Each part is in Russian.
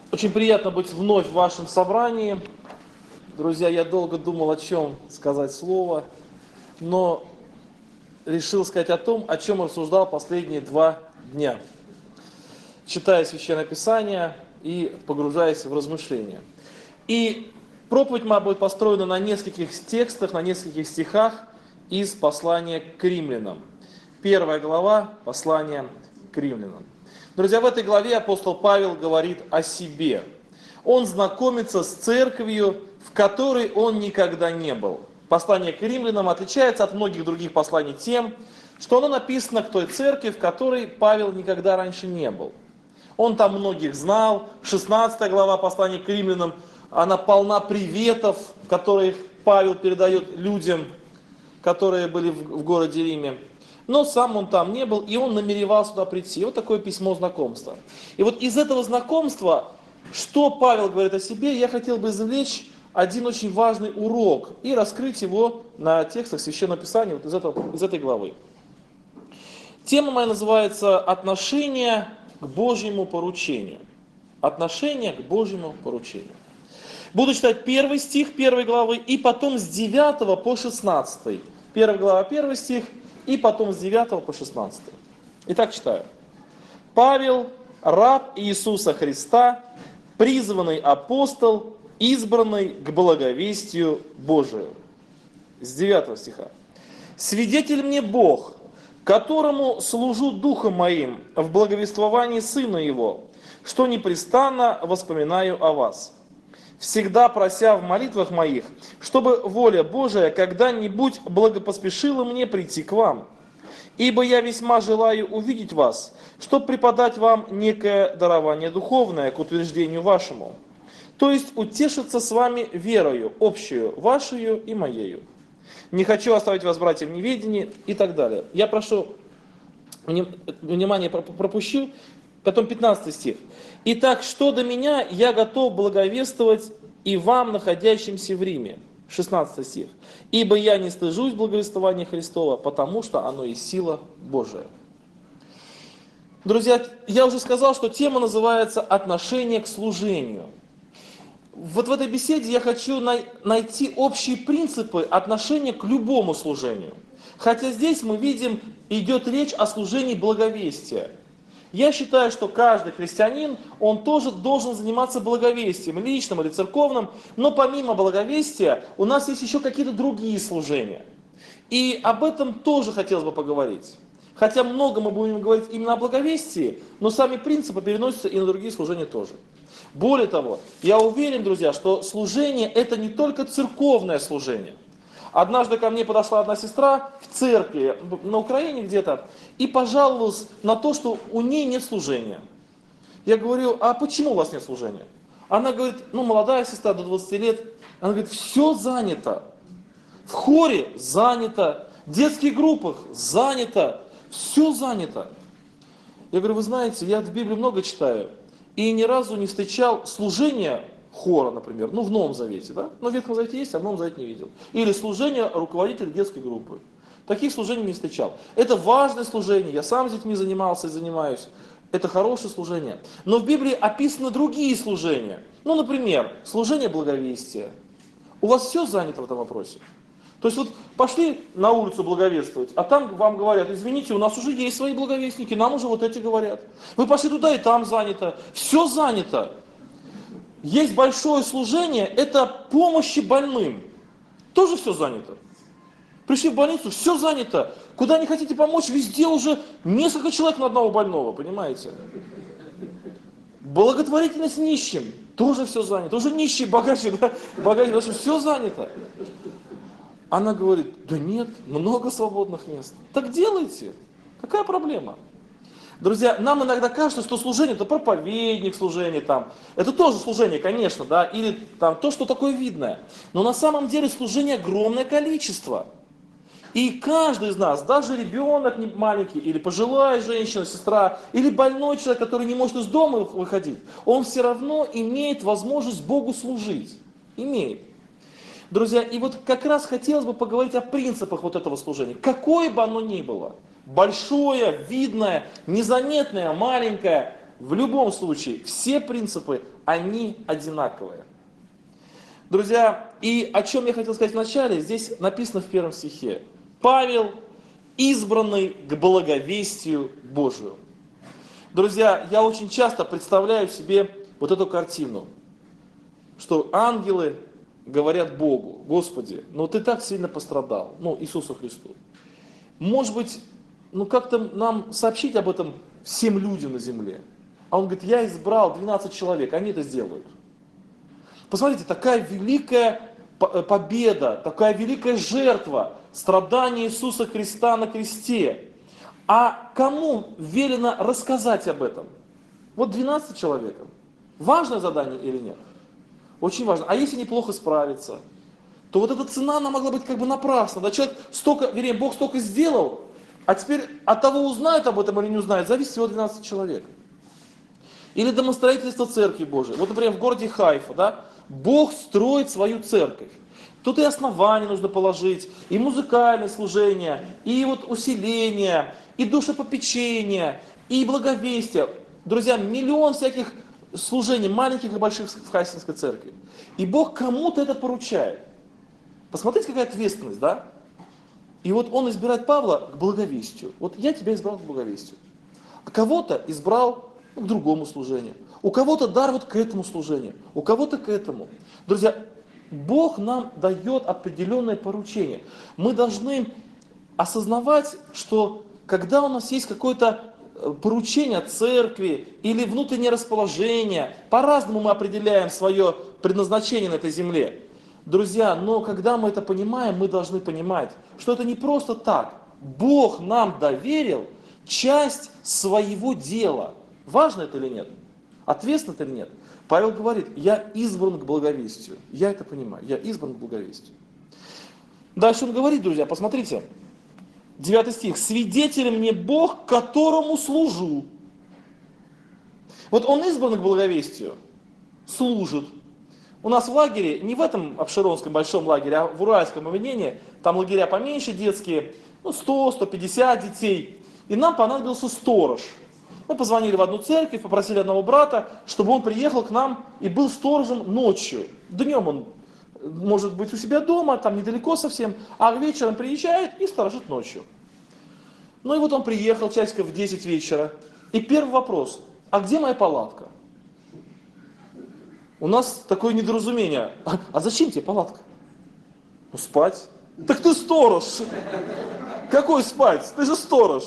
Очень приятно быть вновь в вашем собрании. Друзья, я долго думал, о чем сказать слово, но решил сказать о том, о чем рассуждал последние 2 дня, читая Священное Писание и погружаясь в размышления. И проповедь моя будет построена на нескольких текстах, на нескольких стихах из послания к римлянам. 1 глава послания к римлянам. Друзья, в этой главе апостол Павел говорит о себе. Он знакомится с церковью, в которой он никогда не был. Послание к римлянам отличается от многих других посланий тем, что оно написано к той церкви, в которой Павел никогда раньше не был. Он там многих знал. 16 глава послания к римлянам, она полна приветов, которые Павел передает людям, которые были в городе Риме. Но сам он там не был, и он намеревался туда прийти. Вот такое письмо знакомства. И вот из этого знакомства, что Павел говорит о себе, я хотел бы извлечь один очень важный урок и раскрыть его на текстах Священного Писания вот из этой главы. Тема моя называется «Отношение к Божьему поручению». Отношение к Божьему поручению. Буду читать 1 стих 1 главы и потом с 9 по 16. 1 глава 1 стих и потом с 9 по 16. Итак, читаю. Павел, раб Иисуса Христа, призванный апостол, избранный к благовестию Божию. С 9 стиха. Свидетель мне Бог, которому служу духом моим в благовествовании Сына Его, что непрестанно воспоминаю о вас, всегда прося в молитвах моих, чтобы воля Божия когда-нибудь благопоспешила мне прийти к вам. Ибо я весьма желаю увидеть вас, чтобы преподать вам некое дарование духовное к утверждению вашему, то есть утешиться с вами верою, общую, вашею и моею. Не хочу оставить вас, братья, в неведении и так далее. Я прошу внимание, пропущу, потом 15 стих. Итак, что до меня, я готов благовествовать и вам, находящимся в Риме. 16 стих. Ибо я не стыжусь благовествования Христова, потому что оно и сила Божия. Друзья, я уже сказал, что тема называется «Отношение к служению». Вот в этой беседе я хочу найти общие принципы отношения к любому служению. Хотя здесь мы видим, идет речь о служении благовестия. Я считаю, что каждый христианин, он тоже должен заниматься благовестием, личным или церковным, но помимо благовестия у нас есть еще какие-то другие служения. И об этом тоже хотелось бы поговорить. Хотя много мы будем говорить именно о благовестии, но сами принципы переносятся и на другие служения тоже. Более того, я уверен, друзья, что служение это не только церковное служение. Однажды ко мне подошла одна сестра в церкви, на Украине где-то, и пожаловалась на то, что у ней нет служения. Я говорю, а почему у вас нет служения? Она говорит, молодая сестра, до 20 лет, она говорит, все занято. В хоре занято, в детских группах занято, все занято. Я говорю, вы знаете, я в Библии много читаю, и ни разу не встречал служения хора, например, в Новом Завете, да? В Ветхом Завете есть, а в Новом Завете не видел. Или служение руководителя детской группы. Таких служений не встречал. Это важное служение, я сам с детьми занимался и занимаюсь. Это хорошее служение. Но в Библии описаны другие служения. Например, служение благовестия. У вас все занято в этом вопросе? То есть вот пошли на улицу благовествовать, а там вам говорят, извините, у нас уже есть свои благовестники, нам уже вот эти говорят. Вы пошли туда и там занято. Все занято. Есть большое служение, это помощи больным. Тоже все занято. Пришли в больницу, все занято. Куда не хотите помочь, везде уже несколько человек на одного больного, понимаете? Благотворительность нищим, тоже все занято. Уже нищие, богаче, да? Богаче, потому что все занято. Она говорит, да нет, много свободных мест. Так делайте. Какая проблема? Друзья, нам иногда кажется, что служение, это проповедник служение там. Это тоже служение, конечно, да, или там то, что такое видное. Но на самом деле служение огромное количество. И каждый из нас, даже ребенок маленький, или пожилая женщина, сестра, или больной человек, который не может из дома выходить, он все равно имеет возможность Богу служить. Имеет. Друзья, и вот как раз хотелось бы поговорить о принципах вот этого служения. Какое бы оно ни было, большое, видное, незаметное, маленькое, в любом случае, все принципы, они одинаковые. Друзья, и о чем я хотел сказать вначале, здесь написано в 1 стихе. Павел, избранный к благовестию Божию. Друзья, я очень часто представляю себе вот эту картину, что ангелы говорят Богу: Господи, ну ты так сильно пострадал, Иисусу Христу. Может быть, как-то нам сообщить об этом всем людям на земле. А он говорит: я избрал 12 человек, они это сделают. Посмотрите, такая великая победа, такая великая жертва, страдания Иисуса Христа на кресте. А кому велено рассказать об этом? Вот 12 человекам. Важное задание или нет? Очень важно. А если неплохо справиться, то вот эта цена, она могла быть как бы напрасна. Да? Человек Бог столько сделал, а теперь от того, узнает об этом или не узнает, зависит всего 12 человек. Или домостроительство Церкви Божией. Вот, например, в городе Хайфа, да, Бог строит свою церковь. Тут и основания нужно положить, и музыкальное служение, и вот усиление, и душепопечение, и благовестие. Друзья, миллион всяких служений, маленьких и больших в Хайфинской церкви. И Бог кому-то это поручает. Посмотрите, какая ответственность, да? И вот Он избирает Павла к благовестию. Вот я тебя избрал к благовестию. А кого-то избрал к другому служению. У кого-то дар вот к этому служению, у кого-то к этому. Друзья, Бог нам дает определенное поручение. Мы должны осознавать, что когда у нас есть какое-то поручение церкви или внутреннее расположение, по-разному мы определяем свое предназначение на этой земле. Друзья, но когда мы это понимаем, мы должны понимать, что это не просто так. Бог нам доверил часть своего дела. Важно это или нет? Ответственно это или нет? Павел говорит: я избран к благовестию. Я это понимаю, я избран к благовестию. Дальше он говорит, друзья, посмотрите, 9 стих. Свидетелем мне Бог, которому служу. Вот он избран к благовестию, служит. У нас в лагере, не в этом обширонском большом лагере, а в уральском объединении, там лагеря поменьше детские, 100-150 детей. И нам понадобился сторож. Мы позвонили в одну церковь, попросили одного брата, чтобы он приехал к нам и был сторожем ночью. Днем он может быть у себя дома, там недалеко совсем, а вечером приезжает и сторожит ночью. Ну и вот он приехал часиков в 10 вечера. И первый вопрос: а где моя палатка? У нас такое недоразумение. А зачем тебе палатка? Спать. Так ты сторож. Какой спать? Ты же сторож.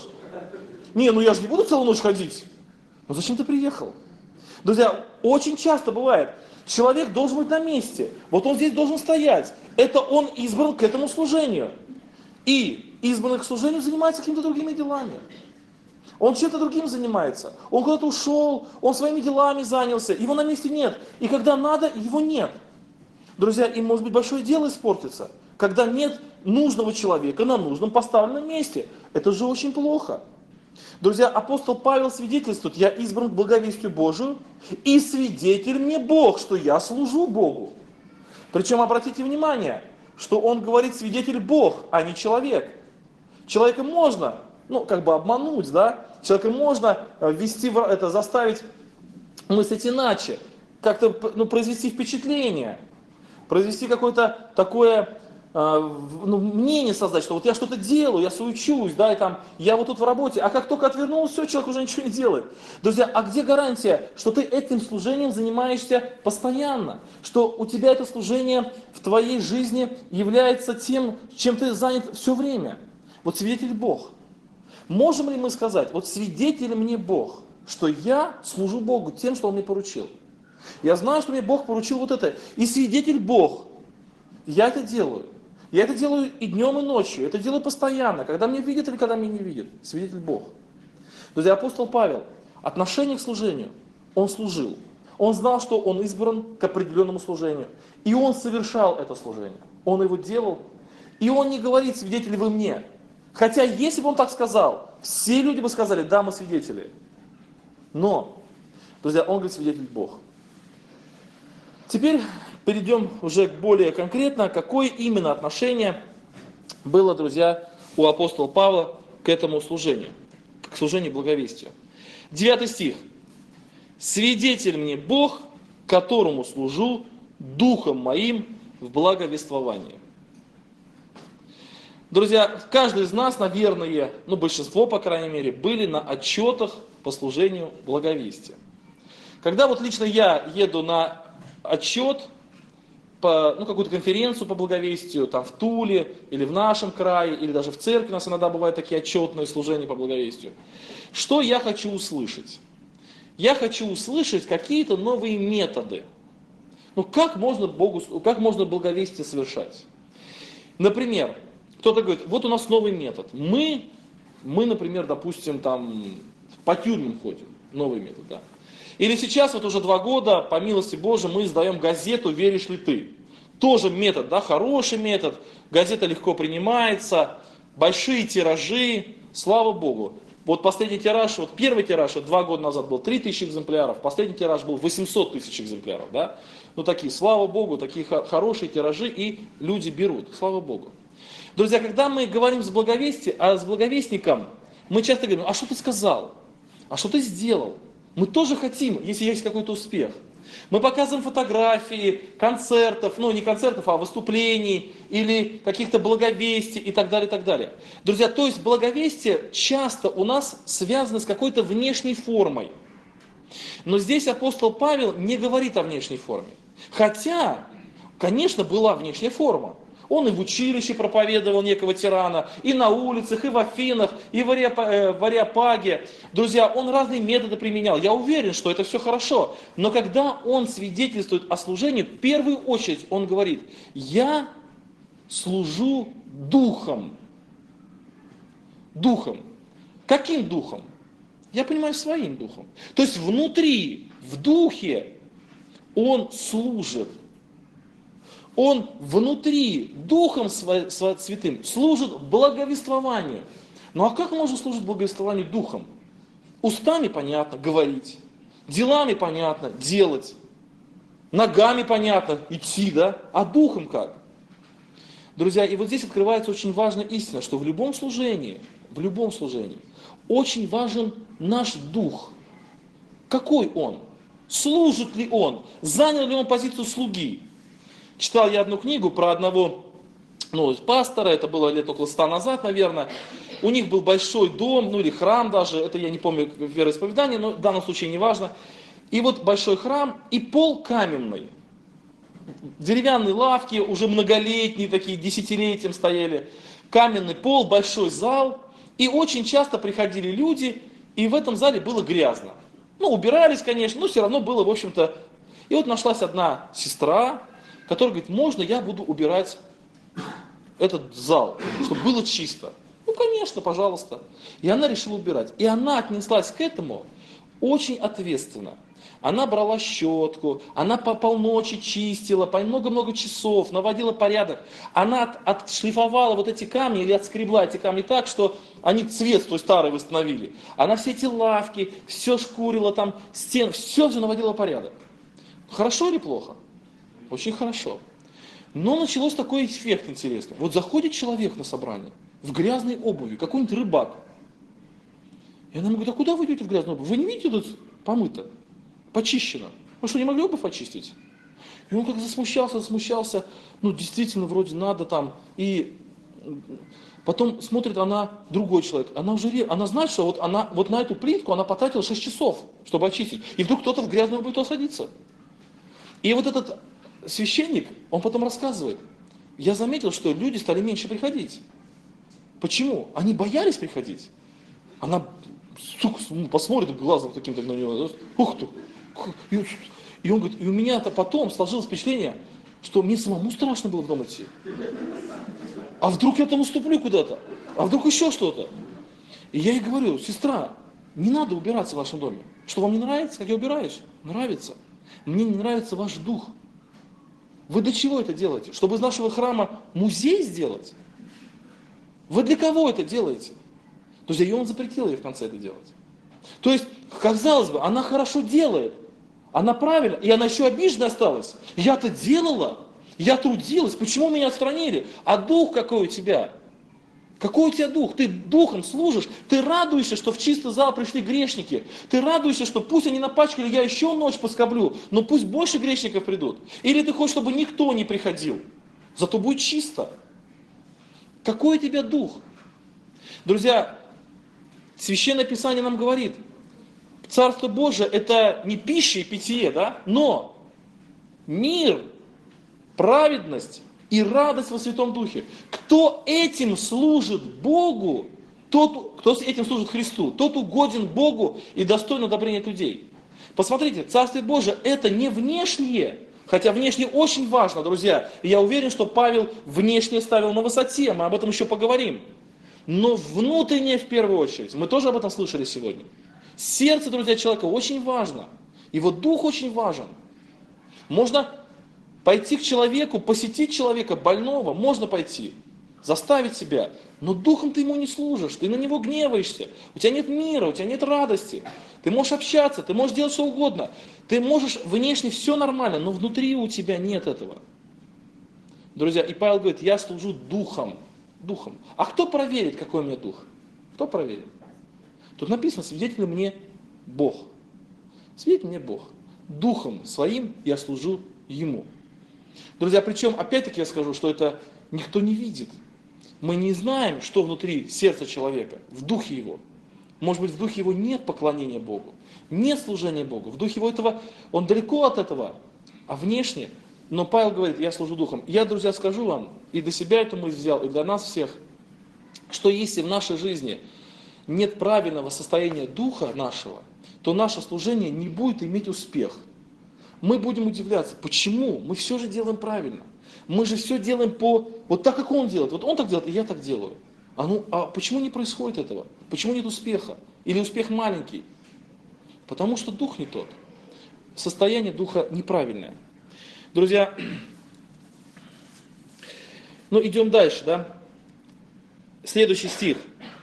Я же не буду целую ночь ходить. Зачем ты приехал? Друзья, очень часто бывает, человек должен быть на месте. Вот он здесь должен стоять. Это он избран к этому служению. И избранный к служению занимается какими-то другими делами. Он чем-то другим занимается. Он куда-то ушел, он своими делами занялся, его на месте нет. И когда надо, его нет. Друзья, и может быть большое дело испортится, когда нет нужного человека на нужном поставленном месте. Это же очень плохо. Друзья, апостол Павел свидетельствует: я избран к благовестию Божию, и свидетель мне Бог, что я служу Богу. Причем обратите внимание, что он говорит свидетель Бог, а не человек. Человека можно, обмануть, да? Человека можно заставить мыслить иначе, как-то произвести впечатление, произвести какое-то такое мнение создать, что вот я что-то делаю, я суечусь, да, и я вот тут в работе, а как только отвернулся, все, человек уже ничего не делает. Друзья, а где гарантия, что ты этим служением занимаешься постоянно, что у тебя это служение в твоей жизни является тем, чем ты занят все время? Вот свидетель Бог. Можем ли мы сказать: вот свидетель мне Бог, что я служу Богу тем, что Он мне поручил? Я знаю, что мне Бог поручил вот это. И свидетель Бог. Я это делаю. Я это делаю и днем, и ночью. Это делаю постоянно, когда меня видят или когда меня не видят. Свидетель Бог. Друзья, апостол Павел, отношение к служению, он служил. Он знал, что он избран к определенному служению. И он совершал это служение. Он его делал. И он не говорит: свидетели вы мне. Хотя, если бы он так сказал, все люди бы сказали: да, мы свидетели. Но, друзья, он говорит: свидетель Бог. Теперь перейдем уже более конкретно, какое именно отношение было, друзья, у апостола Павла к этому служению, к служению благовестию. 9 стих. свидетель мне Бог, которому служу духом моим в благовествовании. Друзья, каждый из нас, наверное, ну большинство, по крайней мере, были на отчетах по служению благовестия. Когда вот лично я еду на отчет, по какую-то конференцию по благовестию, там в Туле, или в нашем крае, или даже в церкви, у нас иногда бывают такие отчетные служения по благовестию. Что я хочу услышать? Я хочу услышать какие-то новые методы. Как можно благовестие совершать? Например, кто-то говорит, вот у нас новый метод. Мы, например, допустим, там по тюрьмам ходим. Новый метод, да. Или сейчас, вот уже 2 года, по милости Божией, мы издаем газету «Веришь ли ты?». Тоже метод, да, хороший метод, газета легко принимается, большие тиражи, слава Богу. Вот последний тираж, вот первый тираж, 2 года назад был 3000 экземпляров, последний тираж был 800 000 экземпляров, да. Такие, слава Богу, такие хорошие тиражи, и люди берут, слава Богу. Друзья, когда мы говорим с благовестником, мы часто говорим, а что ты сказал? А что ты сделал? Мы тоже хотим, если есть какой-то успех. Мы показываем фотографии концертов, не концертов, а выступлений или каких-то благовестий и так далее, и так далее. Друзья, то есть благовестие часто у нас связано с какой-то внешней формой. Но здесь апостол Павел не говорит о внешней форме. Хотя, конечно, была внешняя форма. Он и в училище проповедовал некого тирана, и на улицах, и в Афинах, и в Ареопаге. Друзья, он разные методы применял. Я уверен, что это все хорошо. Но когда он свидетельствует о служении, в первую очередь он говорит, я служу духом. Духом. Каким духом? Я понимаю, своим духом. То есть внутри, в духе он служит. Он внутри, Духом Святым, служит благовествованию. А как можно служить благовествованию Духом? Устами понятно, говорить. Делами понятно, делать. Ногами понятно, идти, да? А Духом как? Друзья, и вот здесь открывается очень важная истина, что в любом служении, очень важен наш Дух. Какой он? Служит ли он? Занял ли он позицию слуги? Читал я одну книгу про одного пастора, это было лет около 100 назад, наверное. У них был большой дом, или храм даже, это я не помню вероисповедание, но в данном случае не важно. И вот большой храм, и пол каменный. Деревянные лавки, уже многолетние такие, десятилетием стояли. Каменный пол, большой зал. И очень часто приходили люди, и в этом зале было грязно. Убирались, конечно, но все равно было, в общем-то. И вот нашлась одна сестра, который говорит, можно я буду убирать этот зал, чтобы было чисто? Конечно, пожалуйста. И она решила убирать. И она отнеслась к этому очень ответственно. Она брала щетку, она по полночи чистила, по много-много часов, наводила порядок. Она отшлифовала вот эти камни или отскребла эти камни так, что они цвет той старый восстановили. Она все эти лавки, все шкурила там, стены, все наводила порядок. Хорошо или плохо? Очень хорошо. Но началось такой эффект интересный. Вот заходит человек на собрание в грязной обуви, какой-нибудь рыбак. И она ему говорит, а куда вы идете в грязную обувь? Вы не видите, тут помыто, почищено. Вы что, не могли обувь очистить? И он как засмущался, действительно, вроде надо там. И потом смотрит она, другой человек, она знает, что вот на эту плитку она потратила 6 часов, чтобы очистить. И вдруг кто-то в грязную обувь туда садится. И вот этот священник, он потом рассказывает, я заметил, что люди стали меньше приходить. Почему? Они боялись приходить. Она, посмотрит глазом каким-то на него, ух ты. И он говорит, и у меня-то потом сложилось впечатление, что мне самому страшно было в дом идти. А вдруг я там уступлю куда-то? А вдруг еще что-то? И я ей говорю, сестра, не надо убираться в вашем доме. Что, вам не нравится, как я убираюсь? Нравится. Мне не нравится ваш дух. Вы для чего это делаете? Чтобы из нашего храма музей сделать? Вы для кого это делаете? Друзья, и он запретил ей в конце это делать. То есть, казалось бы, она хорошо делает. Она правильно, и она еще обижена осталась. Я-то делала, я трудилась, почему меня отстранили? А дух какой у тебя? Какой у тебя дух? Ты духом служишь, ты радуешься, что в чистый зал пришли грешники. Ты радуешься, что пусть они напачкали, я еще ночь поскоблю, но пусть больше грешников придут. Или ты хочешь, чтобы никто не приходил, зато будет чисто. Какой у тебя дух? Друзья, Священное Писание нам говорит, Царство Божие это не пища и питье, да, но мир, праведность и радость во Святом Духе. Кто этим служит Богу, кто этим служит Христу, тот угоден Богу и достоин одобрения людей. Посмотрите, Царствие Божие это не внешнее, хотя внешнее очень важно, друзья. И я уверен, что Павел внешнее ставил на высоте, мы об этом еще поговорим. Но внутреннее в первую очередь, мы тоже об этом слышали сегодня. Сердце, друзья, человека очень важно. Его дух очень важен. Можно пойти к человеку, посетить человека больного, можно пойти, заставить себя, но духом ты ему не служишь, ты на него гневаешься, у тебя нет мира, у тебя нет радости, ты можешь общаться, ты можешь делать что угодно, ты можешь внешне все нормально, но внутри у тебя нет этого. Друзья, и Павел говорит, я служу духом, духом. А кто проверит, какой у меня дух? Кто проверит? Тут написано, свидетель мне Бог. Свидетель мне Бог. Духом своим я служу Ему. Друзья, причем, опять-таки я скажу, что это никто не видит. Мы не знаем, что внутри сердца человека, в духе его. Может быть, в духе его нет поклонения Богу, нет служения Богу. В духе его этого, он далеко от этого, а внешне. Но Павел говорит, я служу духом. Я, друзья, скажу вам, и для себя эту мысль взял, и для нас всех, что если в нашей жизни нет правильного состояния духа нашего, то наше служение не будет иметь успех. Мы будем удивляться, почему? Мы все же делаем правильно. Мы же все делаем вот так, как он делает. Вот он так делает, и я так делаю. А почему не происходит этого? Почему нет успеха? Или успех маленький? Потому что дух не тот. Состояние духа неправильное. Друзья, идем дальше, да? Следующий стих.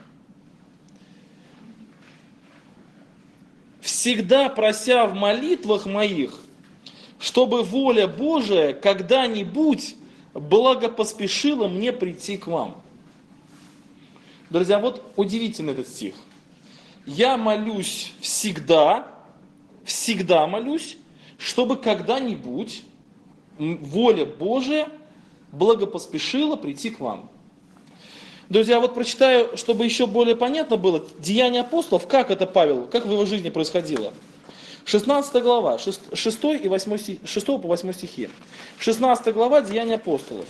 «Всегда прося в молитвах моих, чтобы воля Божия когда-нибудь благопоспешила мне прийти к вам». Друзья, вот удивительный этот стих. Я молюсь всегда молюсь, чтобы когда-нибудь воля Божия благопоспешила прийти к вам. Друзья, вот прочитаю, чтобы еще более понятно было, Деяния апостолов, как это Павел, как в его жизни происходило. 16 глава, 6 по 8 стихи. 16 глава Деяния апостолов.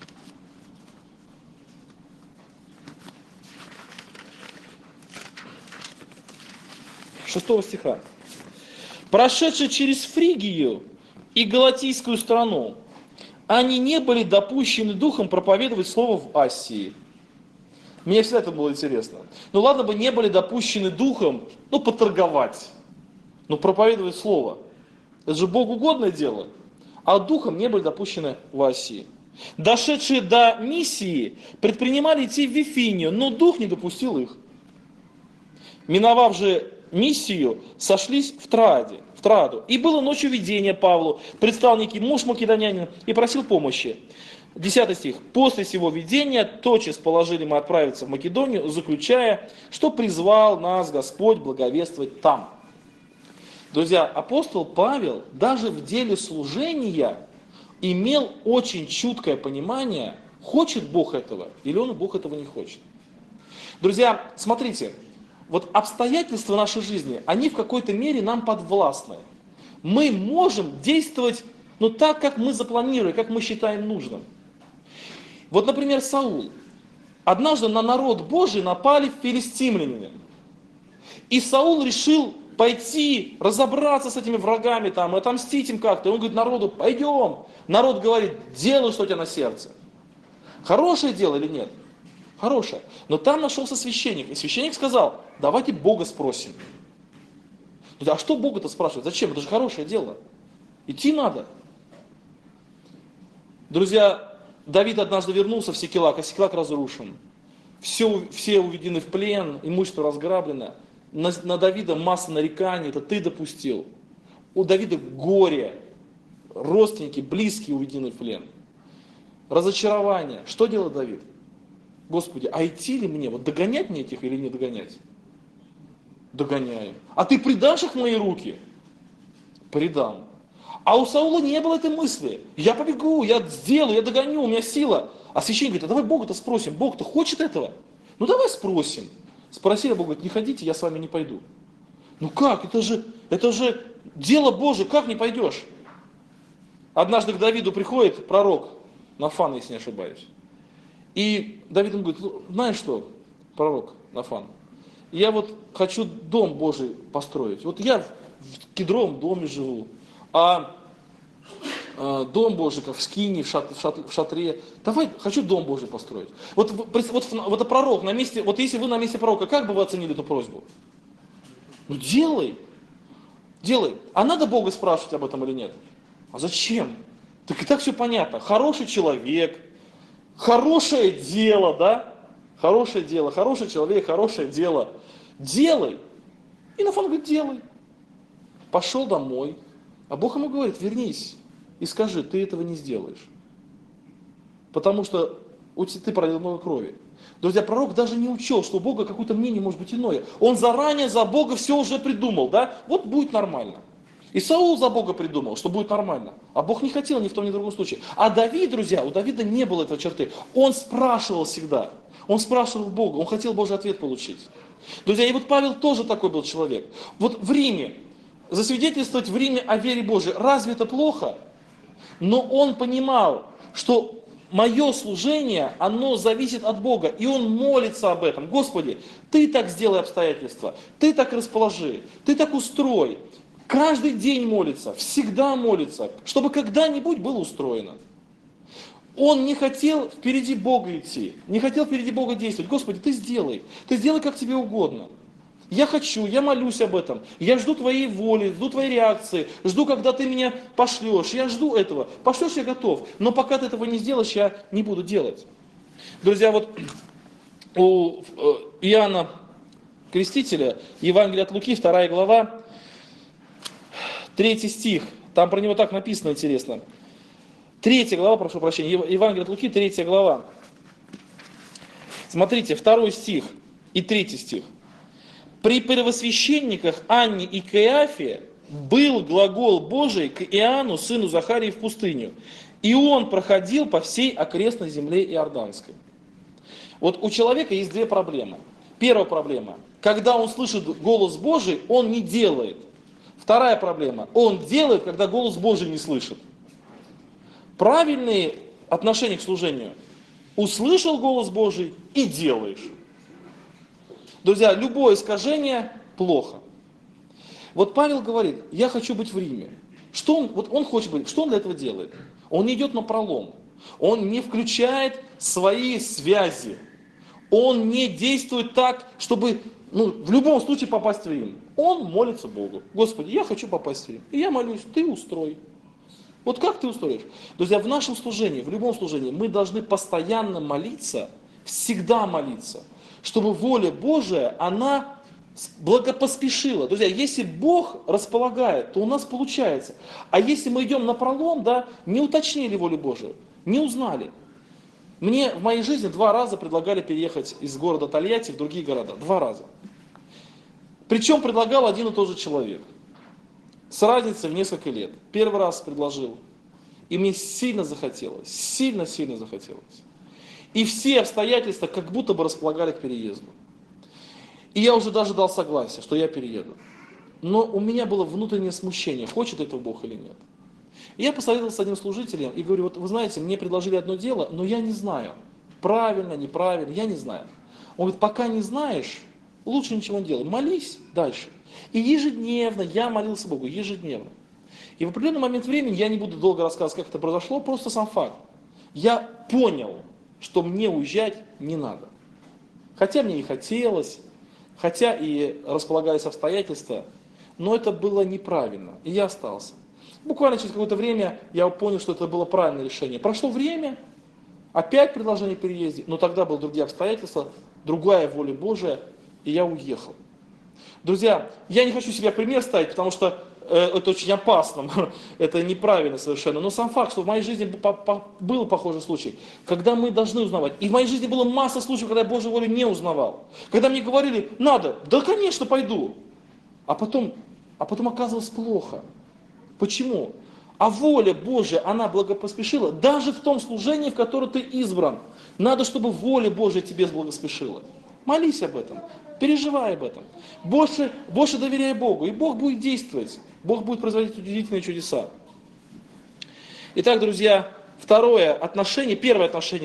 6 стиха. «Прошедшие через Фригию и Галатийскую страну, они не были допущены духом проповедовать слово в Асии». Мне всегда это было интересно. Ну ладно бы не были допущены духом, поторговать, проповедовать слово. Это же Богу угодное дело. А духом не были допущены в Асии. Дошедшие до Миссии предпринимали идти в Вифинию, но дух не допустил их. Миновав же Миссию, сошлись в Троаду. И было ночью видение Павлу, предстал некий муж македонянин и просил помощи. 10 стих. «После сего видения тотчас положили мы отправиться в Македонию, заключая, что призвал нас Господь благовествовать там». Друзья, апостол Павел даже в деле служения имел очень чуткое понимание, хочет Бог этого или Бог этого не хочет. Друзья, смотрите, вот обстоятельства нашей жизни, они в какой-то мере нам подвластны. Мы можем действовать так, как мы запланировали, как мы считаем нужным. Вот, например, Саул. Однажды на народ Божий напали филистимляне. И Саул решил пойти разобраться с этими врагами, отомстить им как-то. И он говорит народу, пойдем. Народ говорит, делай, что у тебя на сердце. Хорошее дело или нет? Хорошее. Но там нашелся священник. И священник сказал, давайте Бога спросим. А что Бога-то спрашивать? Зачем? Это же хорошее дело. Идти надо. Друзья, Давид однажды вернулся в Сикелаг, а Сикелаг разрушен. Все уведены в плен, имущество разграблено. На Давида масса нареканий, это ты допустил. У Давида горе, родственники, близкие уведены в плен. Разочарование. Что делает Давид? Господи, а идти ли мне, вот догонять мне этих или не догонять? Догоняю. А ты предашь их в мои руки? Предам. А у Саула не было этой мысли. Я побегу, я сделаю, я догоню, у меня сила. А священник говорит, а давай Бога-то спросим, Бог-то хочет этого? Ну давай спросим. Спросили, а Бог говорит, не ходите, я с вами не пойду. Ну как, это же дело Божие, как не пойдешь? Однажды к Давиду приходит пророк, Нафан, если не ошибаюсь. И Давид ему говорит, ну, знаешь что, пророк Нафан, я вот хочу дом Божий построить. Вот я в кедровом доме живу, а дом Божий как в скине, в шатре. Давай, хочу дом Божий построить. Вот это пророк на месте, вот если вы на месте пророка, как бы вы оценили эту просьбу? Ну делай. А надо Бога спрашивать об этом или нет? А зачем? Так и так все понятно. Хороший человек, хорошее дело, да? Хорошее дело, хороший человек, хорошее дело. Делай. И Нафан говорит, делай. Пошел домой. А Бог ему говорит, вернись и скажи, ты этого не сделаешь. Потому что ты пролил много крови. Друзья, пророк даже не учел, что у Бога какое-то мнение может быть иное. Он заранее за Бога все уже придумал, да? Вот будет нормально. И Саул за Бога придумал, что будет нормально. А Бог не хотел ни в том, ни в другом случае. А Давид, друзья, у Давида не было этой черты. Он спрашивал всегда. Он спрашивал Бога, он хотел Божий ответ получить. Друзья, и вот Павел тоже такой был человек. Вот в Риме, засвидетельствовать в Риме о вере Божией, разве это плохо? Но он понимал, что мое служение, оно зависит от Бога. И он молится об этом. Господи, ты так сделай обстоятельства, ты так расположи, ты так устрой. Каждый день молится, всегда молится, чтобы когда-нибудь было устроено. Он не хотел впереди Бога идти, не хотел впереди Бога действовать. Господи, ты сделай как тебе угодно. Я хочу, я молюсь об этом, я жду твоей воли, жду твоей реакции, жду, когда ты меня пошлешь, я жду этого. Пошлешь, я готов, но пока ты этого не сделаешь, я не буду делать. Друзья, вот у Иоанна Крестителя, Евангелие от Луки, 2 глава, 3 стих, там про него так написано интересно. 3 глава, прошу прощения, Евангелие от Луки, 3 глава. Смотрите, 2 стих и 3 стих. При первосвященниках Анне и Каиафе был глагол Божий к Иоанну, сыну Захарии, в пустыню. И он проходил по всей окрестной земле Иорданской. Вот у человека есть две проблемы. Первая проблема. Когда он слышит голос Божий, он не делает. Вторая проблема. Он делает, когда голос Божий не слышит. Правильные отношения к служению. Услышал голос Божий и делаешь. Друзья, любое искажение плохо. Вот Павел говорит, я хочу быть в Риме. Он хочет быть, что он для этого делает? Он не идет напролом. Он не включает свои связи. Он не действует так, чтобы в любом случае попасть в Рим. Он молится Богу. Господи, я хочу попасть в Рим. И я молюсь, ты устрой. Вот как ты устроишь? Друзья, в нашем служении, в любом служении, мы должны постоянно молиться, всегда молиться, чтобы воля Божия, она благопоспешила. Друзья, если Бог располагает, то у нас получается. А если мы идем напролом, да, не уточнили волю Божию, не узнали. Мне в моей жизни 2 раза предлагали переехать из города Тольятти в другие города. 2 раза. Причем предлагал один и тот же человек. С разницей в несколько лет. Первый раз предложил. И мне сильно захотелось. Сильно захотелось. И все обстоятельства как будто бы располагали к переезду. И я уже даже дал согласие, что я перееду. Но у меня было внутреннее смущение, хочет этого Бог или нет. И я посоветовался с одним служителем и говорю, вот вы знаете, мне предложили одно дело, но я не знаю, правильно, неправильно, я не знаю. Он говорит, пока не знаешь, лучше ничего не делай, молись дальше. И ежедневно я молился Богу, ежедневно. И в определенный момент времени, я не буду долго рассказывать, как это произошло, просто сам факт. Я понял, что мне уезжать не надо. Хотя мне не хотелось, хотя и располагались обстоятельства, но это было неправильно, и я остался. Буквально через какое-то время я понял, что это было правильное решение. Прошло время, опять предложение о переезде, но тогда были другие обстоятельства, другая воля Божия, и я уехал. Друзья, я не хочу себя пример ставить, потому что это очень опасно, это неправильно совершенно. Но сам факт, что в моей жизни был похожий случай, когда мы должны узнавать. И в моей жизни была масса случаев, когда я Божью волю не узнавал. Когда мне говорили, надо, да, конечно, пойду. А потом оказывалось плохо. Почему? А воля Божья, она благопоспешила, даже в том служении, в котором ты избран. Надо, чтобы воля Божья тебе благоспешила. Молись об этом, переживай об этом. Больше доверяй Богу, и Бог будет действовать. Бог будет производить удивительные чудеса. Итак, друзья, второе отношение, первое отношение,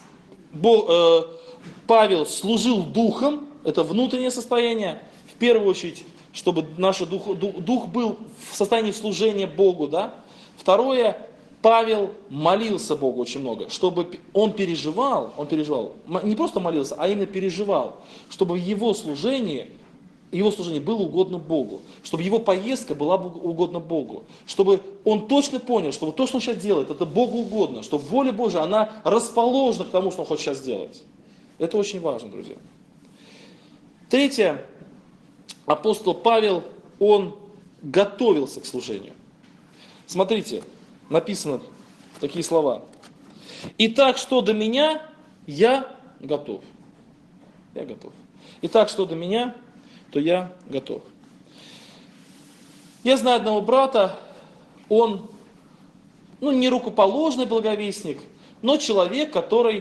Павел служил духом, это внутреннее состояние, в первую очередь, чтобы наш дух был в состоянии служения Богу, да. Второе, Павел молился Богу очень много, чтобы он переживал, не просто молился, а именно переживал, чтобы его служение было угодно Богу, чтобы его поездка была угодна Богу, чтобы он точно понял, что вот то, что он сейчас делает, это Богу угодно, что воля Божия, она расположена к тому, что он хочет сейчас сделать. Это очень важно, друзья. Третье, апостол Павел, он готовился к служению. Смотрите, написано такие слова. «Итак, что до меня, я готов». Я готов. «Итак, что до меня, то я готов». Я знаю одного брата, он, не рукоположный благовестник, но человек, который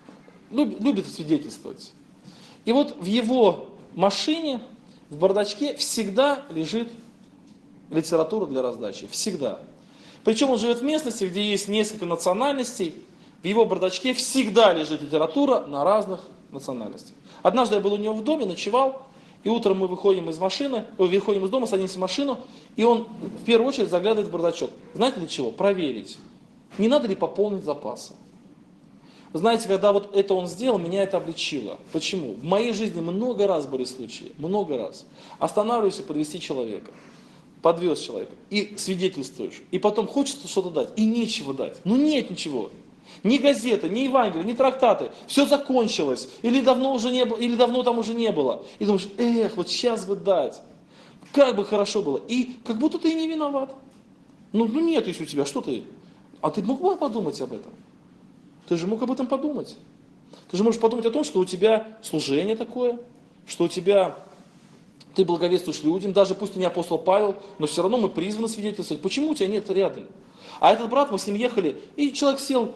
любит свидетельствовать. И вот в его машине, в бардачке всегда лежит литература для раздачи. Всегда. Причем он живет в местности, где есть несколько национальностей. В его бардачке всегда лежит литература на разных национальностях. Однажды я был у него в доме, ночевал, и утром мы выходим из дома, садимся в машину, и он в первую очередь заглядывает в бардачок. Знаете для чего? Проверить, не надо ли пополнить запасы. Знаете, когда вот это он сделал, меня это облегчило. Почему? В моей жизни много раз были случаи, много раз. Останавливаешься подвезти человека. Подвез человека, и свидетельствуешь, и потом хочется что-то дать, и нечего дать. Нет ничего. Ни газеты, ни Евангелия, ни трактаты. Все закончилось, или давно уже не было, или давно там уже не было. И думаешь, вот сейчас бы дать. Как бы хорошо было. И как будто ты и не виноват. Нет, если у тебя, что ты? А ты мог бы подумать об этом? Ты же мог об этом подумать. Ты же можешь подумать о том, что у тебя служение такое, что у тебя... Ты благовествуешь людям, даже пусть ты не апостол Павел, но все равно мы призваны свидетельствовать. Почему у тебя нет рядом? А этот брат, мы с ним ехали, и человек сел,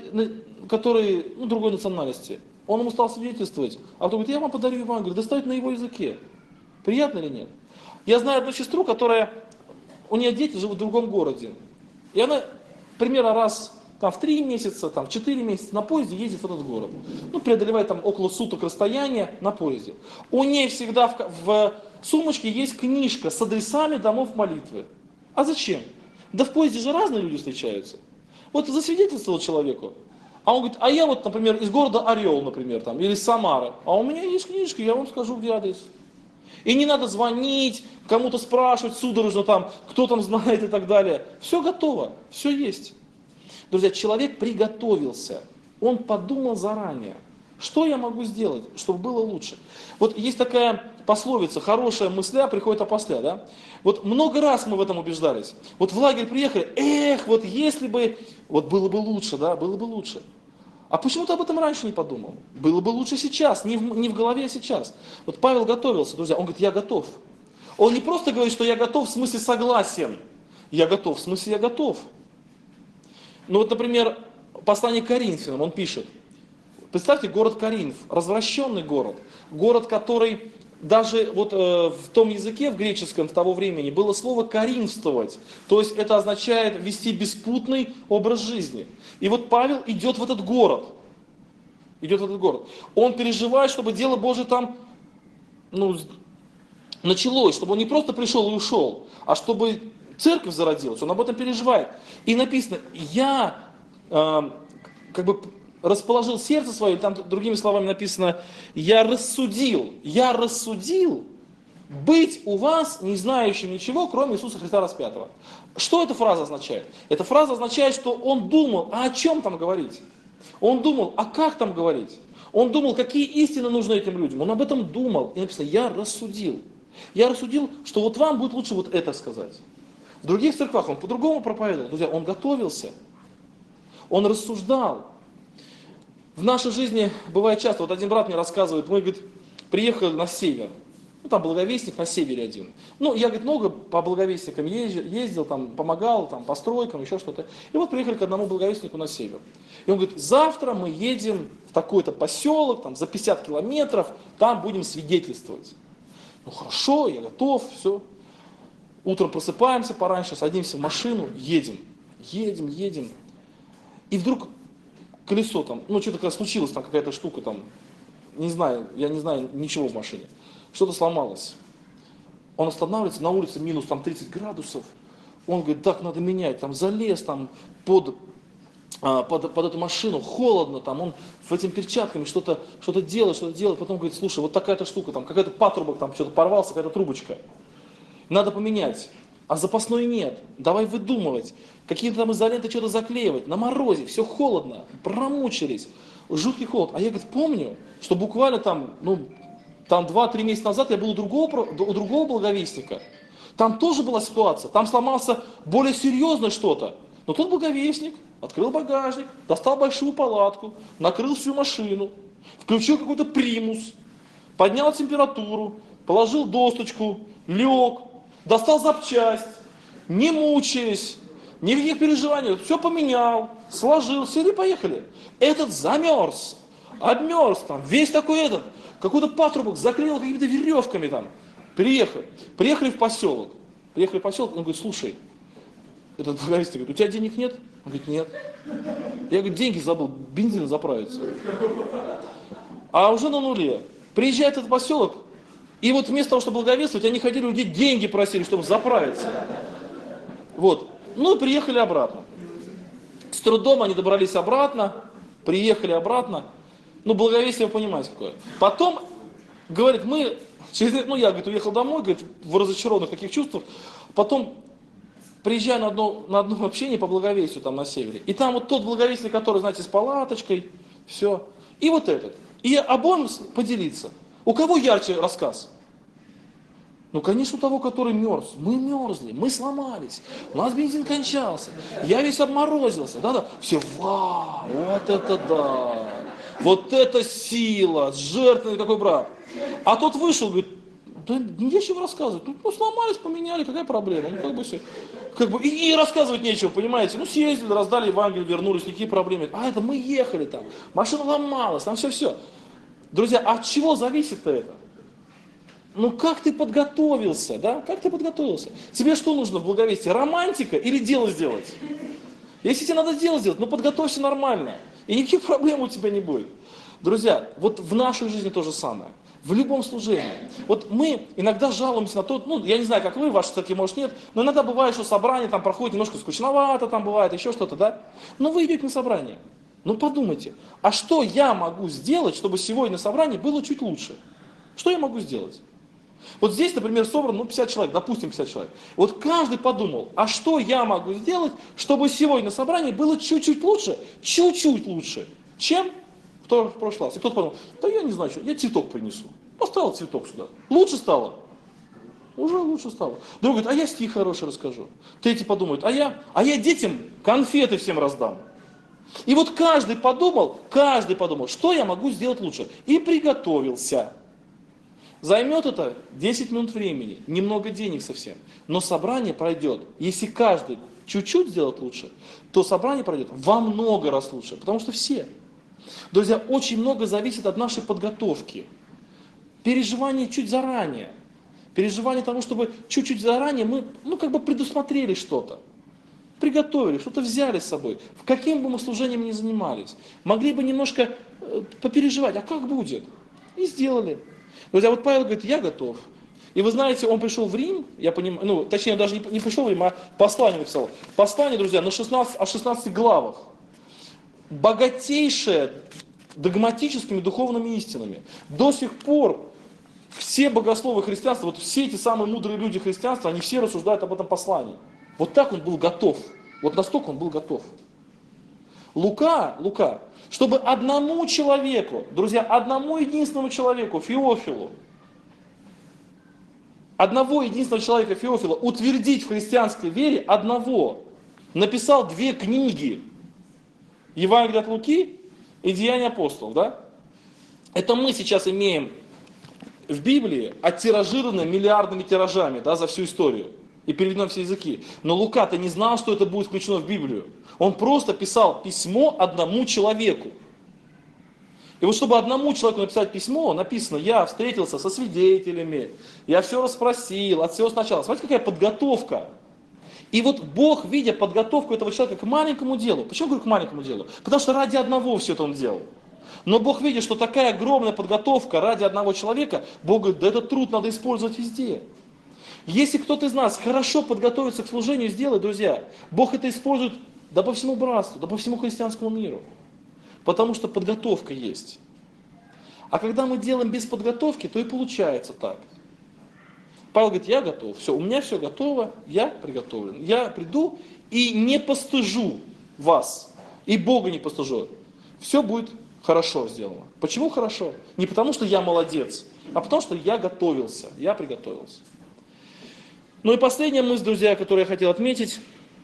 который другой национальности. Он ему стал свидетельствовать. А потом говорит, я вам подарю Евангелие, доставить на его языке. Приятно или нет? Я знаю одну сестру, у нее дети живут в другом городе. И она примерно раз в 3 месяца, в 4 месяца на поезде ездит в этот город. Преодолевает около суток расстояния на поезде. У нее всегда в сумочке есть книжка с адресами домов молитвы. А зачем? Да в поезде же разные люди встречаются. Вот засвидетельствовал человеку. А он говорит, а я например, из города Орел, например, или из Самары. А у меня есть книжка, я вам скажу, где адрес. И не надо звонить, кому-то спрашивать судорожно, кто там знает и так далее. Все готово, все есть. Друзья, человек приготовился, он подумал заранее, что я могу сделать, чтобы было лучше. Вот есть такая пословица, хорошая мысля приходит опосля, да? Вот много раз мы в этом убеждались. Вот в лагерь приехали, если бы, было бы лучше, да, было бы лучше. А почему ты об этом раньше не подумал? Было бы лучше сейчас, не в голове, а сейчас. Вот Павел готовился, друзья, он говорит, я готов. Он не просто говорит, что я готов в смысле согласен. Я готов, в смысле я готов. Например, послание к Коринфянам, он пишет. Представьте, город Коринф, развращенный город. Город, который даже в том языке, в греческом в того времени, было слово «коринфствовать». То есть это означает вести беспутный образ жизни. И вот Павел идет в этот город. Он переживает, чтобы дело Божие там началось, чтобы он не просто пришел и ушел, а чтобы церковь зародилась. Он об этом переживает. И написано, я расположил сердце свое, там другими словами написано, я рассудил быть у вас не знающим ничего, кроме Иисуса Христа распятого. Что эта фраза означает? Эта фраза означает, что он думал, а о чем там говорить? Он думал, а как там говорить? Он думал, какие истины нужны этим людям. Он об этом думал. И написано, я рассудил. Я рассудил, что вам будет лучше это сказать. В других церквах он по-другому проповедовал. Друзья, он готовился, он рассуждал. В нашей жизни бывает часто, вот один брат мне рассказывает, мы, говорит, приехали на север. Ну, там благовестник на севере один. Ну, я, говорит, много по благовестникам ездил, там, помогал, там, по стройкам, еще что-то. И вот приехали к одному благовестнику на север. И он говорит, завтра мы едем в такой-то поселок, там, за 50 километров, там будем свидетельствовать. Ну, хорошо, я готов, все. Утром просыпаемся пораньше, садимся в машину, едем. И вдруг колесо там, ну, что-то когда случилось, там какая-то штука там, не знаю, я не знаю ничего в машине. Что-то сломалось. Он останавливается, на улице минус там 30 градусов. Он говорит, так, надо менять. Там залез там под эту машину, холодно, там он в этими перчатками что-то делает. Потом говорит, слушай, вот такая-то штука, там какой-то патрубок, там что-то порвался, какая-то трубочка. Надо поменять. А запасной нет. Давай выдумывать. Какие-то там изоленты что-то заклеивать. На морозе, все холодно. Промучились. Жуткий холод. А я, говорит, помню, что буквально там 2-3 месяца назад я был у другого благовестника. Там тоже была ситуация. Там сломался более серьезное что-то. Но тот благовестник открыл багажник, достал большую палатку, накрыл всю машину, включил какой-то примус, поднял температуру, положил досточку, лег, достал запчасть, не мучаясь, никаких переживаний, все поменял, сложил, сели, поехали. Этот замерз, обмерз там, весь такой какой-то патрубок заклеил какими-то веревками там. Приехали в поселок, он говорит, слушай, этот благовестник говорит, у тебя денег нет? Он говорит, нет. Я, говорит, деньги забыл, бензин заправиться. А уже на нуле. Приезжает этот поселок, и вот вместо того, чтобы благовествовать, они ходили, людей деньги просили, чтобы заправиться. Вот. Ну, приехали обратно. С трудом они добрались обратно, приехали обратно. Ну, благовестие, вы понимаете, какое. Потом, говорит, я, говорит, уехал домой, говорит, в разочарованных таких чувствах. Потом приезжаю на одно общение по благовестию там на севере. И там вот тот благовестник, который, знаете, с палаточкой, все. И вот этот. И обоим поделиться. У кого ярче рассказ? Ну, конечно, у того, который мерз. Мы мерзли, мы сломались, у нас бензин кончался, я весь обморозился. Да-да. Все, вау, вот это да, вот это сила, жертвенный какой брат. А тот вышел, говорит, да нечего рассказывать. Ну, сломались, поменяли, какая проблема? Ну, как бы все. И рассказывать нечего, понимаете? Ну, съездили, раздали Евангелие, вернулись, никакие проблемы. А это мы ехали там, машина ломалась, там все. Друзья, от чего зависит это? Ну, как ты подготовился, да? Как ты подготовился? Тебе что нужно в благовестии? Романтика или дело сделать? Если тебе надо дело сделать, ну, подготовься нормально. И никаких проблем у тебя не будет. Друзья, вот в нашей жизни то же самое. В любом служении. Вот мы иногда жалуемся на то, ну, я не знаю, как вы, ваши церкви, может, нет, но иногда бывает, что собрание там проходит немножко скучновато, там бывает еще что-то, да? Но вы идете на собрание. Ну, подумайте, а что я могу сделать, чтобы сегодня на собрании было чуть лучше? Что я могу сделать? Вот здесь, например, собрано 50 человек, допустим, 50 человек. Вот каждый подумал, а что я могу сделать, чтобы сегодня на собрании было чуть-чуть лучше, чем в прошлый раз. И кто-то подумал, да я не знаю, что, я цветок принесу. Поставил цветок сюда. Лучше стало? Уже лучше стало. Другой говорит, а я стих хороший расскажу. Третий подумает, а я детям конфеты всем раздам. И вот каждый подумал, что я могу сделать лучше. И приготовился. Займет это 10 минут времени, немного денег совсем. Но собрание пройдет, если каждый чуть-чуть сделает лучше, то собрание пройдет во много раз лучше, потому что все. Друзья, очень много зависит от нашей подготовки. Переживание чуть заранее. Переживание тому, чтобы чуть-чуть заранее мы, предусмотрели что-то. Приготовили, что-то взяли с собой. В каким бы мы служением ни занимались. Могли бы немножко попереживать, а как будет? И сделали. Друзья, вот Павел говорит, я готов. И вы знаете, он пришел в Рим, я понимаю, точнее, даже не пришел в Рим, а послание написал. Послание, друзья, о 16 главах. Богатейшее догматическими духовными истинами. До сих пор все богословы христианства, вот все эти самые мудрые люди христианства, они все рассуждают об этом послании. Вот так он был готов. Вот настолько он был готов. Лука, чтобы одному человеку, друзья, одному единственному человеку, Феофилу, одного единственного человека Феофила утвердить в христианской вере одного. Написал 2 книги. Евангелие от Луки и Деяния апостолов, да? Это мы сейчас имеем в Библии оттиражировано миллиардными тиражами, да, за всю историю. И переведено на все языки. Но Лука-то не знал, что это будет включено в Библию. Он просто писал письмо одному человеку. И вот чтобы одному человеку написать письмо, написано: я встретился со свидетелями, я все расспросил, от всего сначала. Смотрите, какая подготовка. И вот Бог, видя подготовку этого человека к маленькому делу, почему говорю к маленькому делу? Потому что ради одного все это он делал. Но Бог, видя, что такая огромная подготовка ради одного человека, Бог говорит: да этот труд надо использовать везде. Если кто-то из нас хорошо подготовится к служению, сделает, друзья, Бог это использует да по всему братству, да по всему христианскому миру. Потому что подготовка есть. А когда мы делаем без подготовки, то и получается так. Павел говорит: я готов, все, у меня все готово, я приготовлен. Я приду и не постыжу вас, и Бога не постыжу. Все будет хорошо сделано. Почему хорошо? Не потому, что я молодец, а потому, что я готовился, я приготовился. Ну и последняя мысль, друзья, которую я хотел отметить.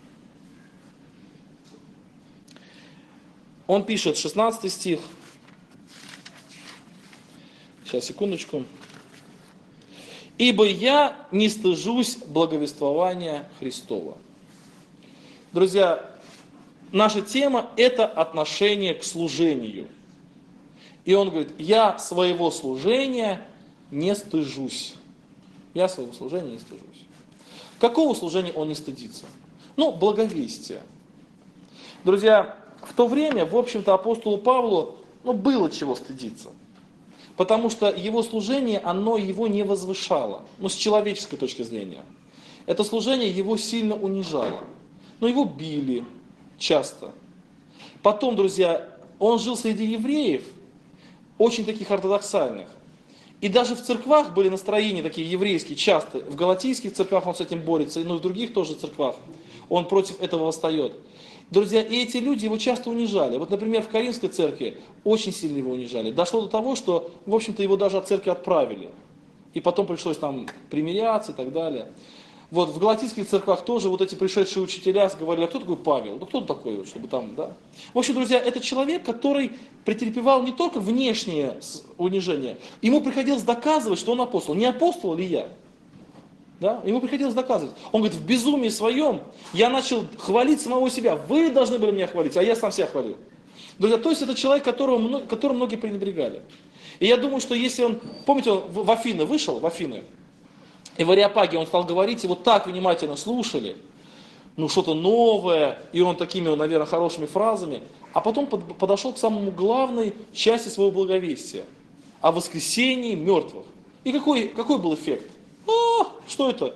Он пишет, 16 стих. Сейчас, секундочку. «Ибо я не стыжусь благовествования Христова». Друзья, наша тема – это отношение к служению. И он говорит: я своего служения не стыжусь. Я своего служения не стыжусь. Какого служения он не стыдится? Ну, благовестия. Друзья, в то время, в общем-то, апостолу Павлу было чего стыдиться. Потому что его служение, оно его не возвышало. С человеческой точки зрения. Это служение его сильно унижало. Его били часто. Потом, друзья, он жил среди евреев, очень таких ортодоксальных. И даже в церквах были настроения такие еврейские, часто. В галатийских церквах он с этим борется, но и в других тоже церквах он против этого восстает. Друзья, и эти люди его часто унижали. Вот, например, в Коринфской церкви очень сильно его унижали. Дошло до того, что, в общем-то, его даже от церкви отправили. И потом пришлось там примиряться и так далее. Вот в галатийских церквах тоже вот эти пришедшие учителя говорили: а кто такой Павел? Кто он такой, чтобы там, да? В общем, друзья, это человек, который претерпевал не только внешнее унижение. Ему приходилось доказывать, что он апостол. Не апостол ли я? Да? Ему приходилось доказывать. Он говорит: в безумии своем я начал хвалить самого себя. Вы должны были меня хвалить, а я сам себя хвалил. Друзья, то есть это человек, которым многие пренебрегали. И я думаю, что если он, помните, он в Афины вышел, в Афины, и в Ареопаге он стал говорить, и вот так внимательно слушали, что-то новое, и он такими, наверное, хорошими фразами, а потом подошел к самому главной части своего благовестия, о воскресении мертвых. И какой был эффект? Что это?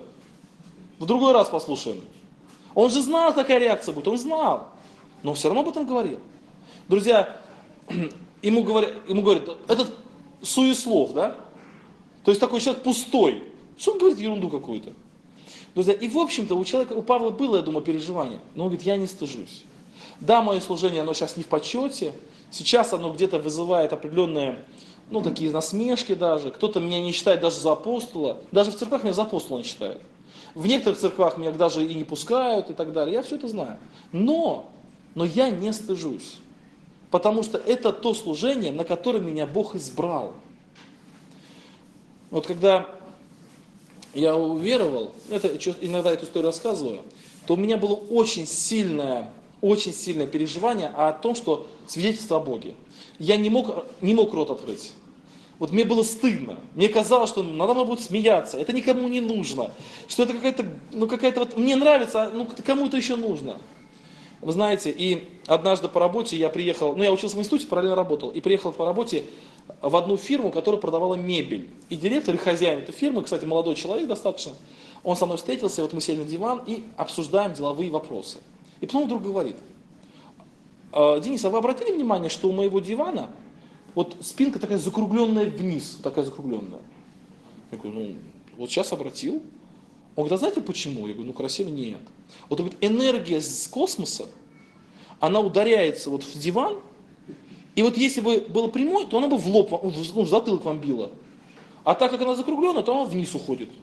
В другой раз послушаем. Он же знал, какая реакция будет, он знал, но все равно об этом говорил. Друзья, ему говорят, этот суеслов, да? То есть такой человек пустой. Что он говорит ерунду какую-то? Друзья, и в общем-то у Павла было, я думаю, переживание. Но он говорит: я не стыжусь. Да, мое служение, оно сейчас не в почете. Сейчас оно где-то вызывает определенные, такие насмешки даже. Кто-то меня не считает даже за апостола. Даже в церквах меня за апостола не считают. В некоторых церквах меня даже и не пускают и так далее. Я все это знаю. Но я не стыжусь. Потому что это то служение, на которое меня Бог избрал. Вот когда я уверовал, иногда эту историю рассказываю, то у меня было очень сильное переживание о том, что свидетельство о Боге. Я не мог рот открыть. Вот мне было стыдно. Мне казалось, что надо мной будет смеяться. Это никому не нужно. Что это какая-то мне нравится, кому-то еще нужно. Вы знаете, и однажды по работе я приехал, я учился в институте, параллельно работал, и приехал по работе в одну фирму, которая продавала мебель. И директор, и хозяин этой фирмы, кстати, молодой человек достаточно, он со мной встретился, вот мы сели на диван и обсуждаем деловые вопросы. И потом вдруг говорит: Денис, а вы обратили внимание, что у моего дивана вот спинка такая закругленная вниз, такая закругленная? Я говорю: вот сейчас обратил. Он говорит: а знаете почему? Я говорю: красиво нет. Вот он говорит, энергия с космоса, она ударяется вот в диван, и вот если бы было прямой, то она бы в лоб, в затылок вам била. А так как она закругленная, то она вниз уходит.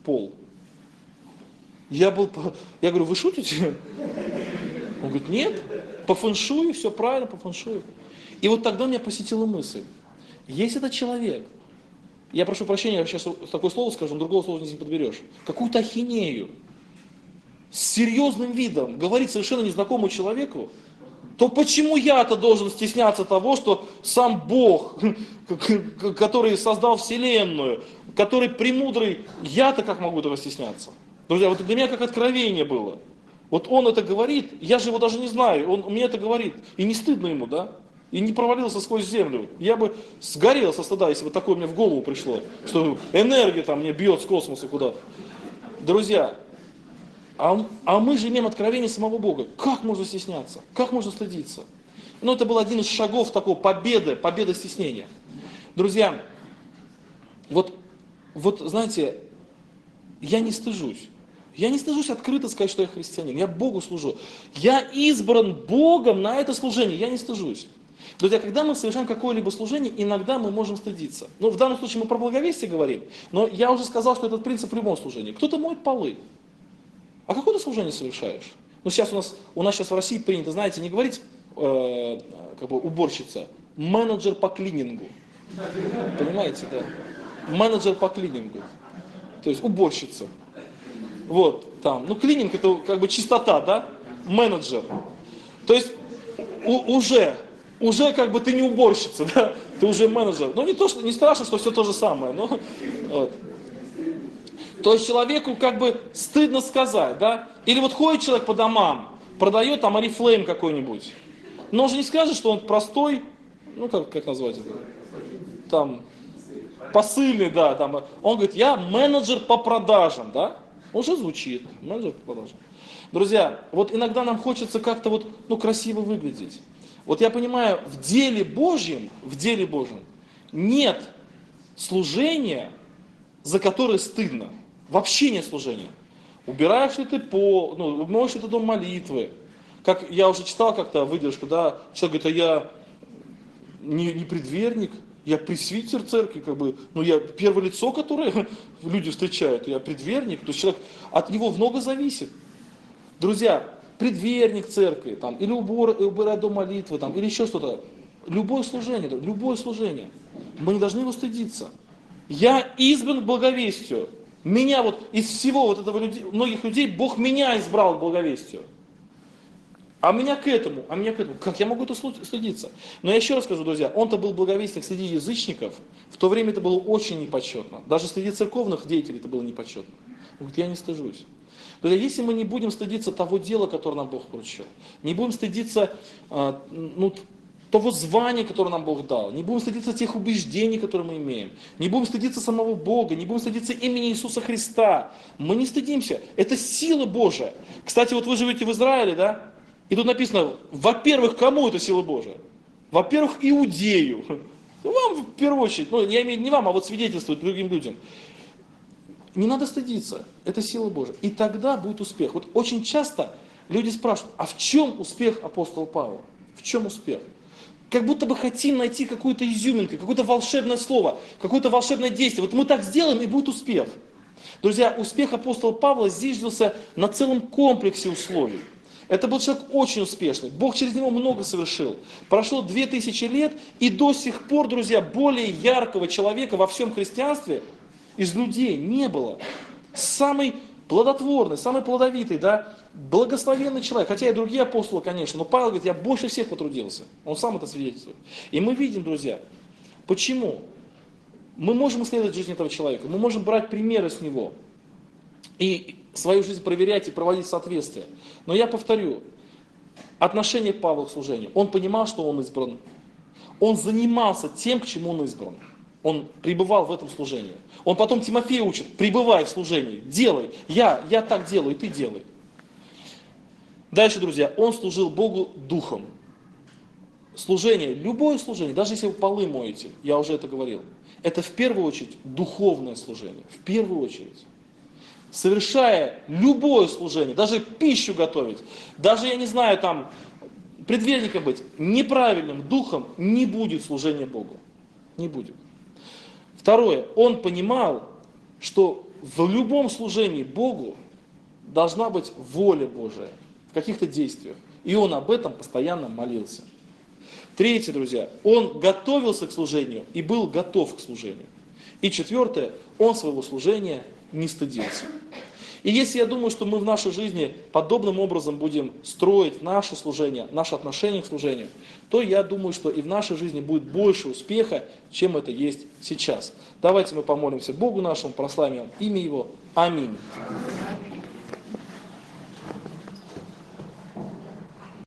пол. Я говорю, вы шутите? Он говорит, нет, по фэншую, все правильно, по фэншую. И вот тогда меня посетила мысль, если этот человек, я прошу прощения, я сейчас такое слово скажу, но другого слова не подберешь, какую-то ахинею, с серьезным видом говорит совершенно незнакомому человеку, то почему я-то должен стесняться того, что сам Бог, который создал Вселенную, который премудрый, я-то как могу этого стесняться? Друзья, вот для меня как откровение было. Вот он это говорит, я же его даже не знаю, он мне это говорит, и не стыдно ему, да? И не провалился сквозь землю. Я бы сгорел со стыда, если бы такое мне в голову пришло, что энергия там мне бьет с космоса куда-то. Друзья, а мы же имеем откровение самого Бога. Как можно стесняться? Как можно стыдиться? Ну, это был один из шагов такой победы стеснения. Друзья, вот знаете, я не стыжусь. Я не стыжусь открыто сказать, что я христианин. Я Богу служу. Я избран Богом на это служение. Я не стыжусь. Друзья, когда мы совершаем какое-либо служение, иногда мы можем стыдиться. Ну, в данном случае мы про благовестие говорим, но я уже сказал, что этот принцип в любом служении. Кто-то моет полы. А какое ты служение совершаешь? Ну, сейчас у нас сейчас в России принято, знаете, не говорить уборщица, менеджер по клинингу. Понимаете, да? Менеджер по клинингу. То есть уборщица. Вот, там. Ну, клининг это как бы чистота, да? Менеджер. То есть уже как бы ты не уборщица, да? Ты уже менеджер. Ну, не страшно, что все то же самое. Но, вот. То есть человеку как бы стыдно сказать, да? Или вот ходит человек по домам, продает там Oriflame какой-нибудь. Но он же не скажет, что он простой, ну как назвать это? Там, посыльный, да. Там. Он говорит, я менеджер по продажам, да? Уже звучит, менеджер по продажам. Друзья, вот иногда нам хочется как-то вот, красиво выглядеть. Вот я понимаю, в деле Божьем нет служения, за которое стыдно. Вообще нет служения. Убираешь ли ты моешь ли ты дом молитвы. Как я уже читал как-то выдержку, да, человек говорит, а я не предверник, я пресвитер церкви, я первое лицо, которое люди встречают, я предверник, то есть человек, от него много зависит. Друзья, предверник церкви, там, или убирать дом молитвы, там, или еще что-то, любое служение, мы не должны его стыдиться. Я избран к благовестию. Меня вот из всего вот этого многих людей Бог меня избрал к благовестию. А меня к этому. Как я могу это стыдиться? Но я еще раз скажу, друзья, он-то был благовестник среди язычников, в то время это было очень непочетно. Даже среди церковных деятелей это было непочетно. Он говорит, я не стыжусь. Друзья, если мы не будем стыдиться того дела, которое нам Бог поручил, не будем стыдиться того звания, которое нам Бог дал, не будем стыдиться тех убеждений, которые мы имеем, не будем стыдиться самого Бога, не будем стыдиться имени Иисуса Христа, мы не стыдимся. Это сила Божия. Кстати, вот вы живете в Израиле, да? И тут написано, во-первых, кому это сила Божия? Во-первых, иудею. Вам в первую очередь, я имею не вам, а вот свидетельствует другим людям. Не надо стыдиться, это сила Божия. И тогда будет успех. Вот очень часто люди спрашивают, а в чем успех апостола Павла? В чем успех? Как будто бы хотим найти какую-то изюминку, какое-то волшебное слово, какое-то волшебное действие. Вот мы так сделаем, и будет успех. Друзья, успех апостола Павла зиждился на целом комплексе условий. Это был человек очень успешный. Бог через него много совершил. Прошло 2000 лет, и до сих пор, друзья, более яркого человека во всем христианстве из людей не было. Самый плодотворный, самый плодовитый, да, благословенный человек. Хотя и другие апостолы, конечно, но Павел говорит, я больше всех потрудился. Он сам это свидетельствует. И мы видим, друзья, почему? Мы можем исследовать жизнь этого человека, мы можем брать примеры с него и свою жизнь проверять и проводить соответствие. Но я повторю, отношение Павла к служению. Он понимал, что он избран. Он занимался тем, к чему он избран. Он пребывал в этом служении. Он потом Тимофея учит, пребывай в служении, делай. Я так делаю, и ты делай. Дальше, друзья, он служил Богу духом. Служение, любое служение, даже если вы полы моете, я уже это говорил, это в первую очередь духовное служение. В первую очередь. Совершая любое служение, даже пищу готовить, даже, я не знаю, там, предверником быть, неправильным духом не будет служения Богу. Не будет. Второе, он понимал, что в любом служении Богу должна быть воля Божия в каких-то действиях. И он об этом постоянно молился. Третье, друзья, он готовился к служению и был готов к служению. И четвертое, он своего служения не стыдился. И если я думаю, что мы в нашей жизни подобным образом будем строить наше служение, наше отношение к служению, то я думаю, что и в нашей жизни будет больше успеха, чем это есть сейчас. Давайте мы помолимся Богу нашему, прославим имя Его. Аминь.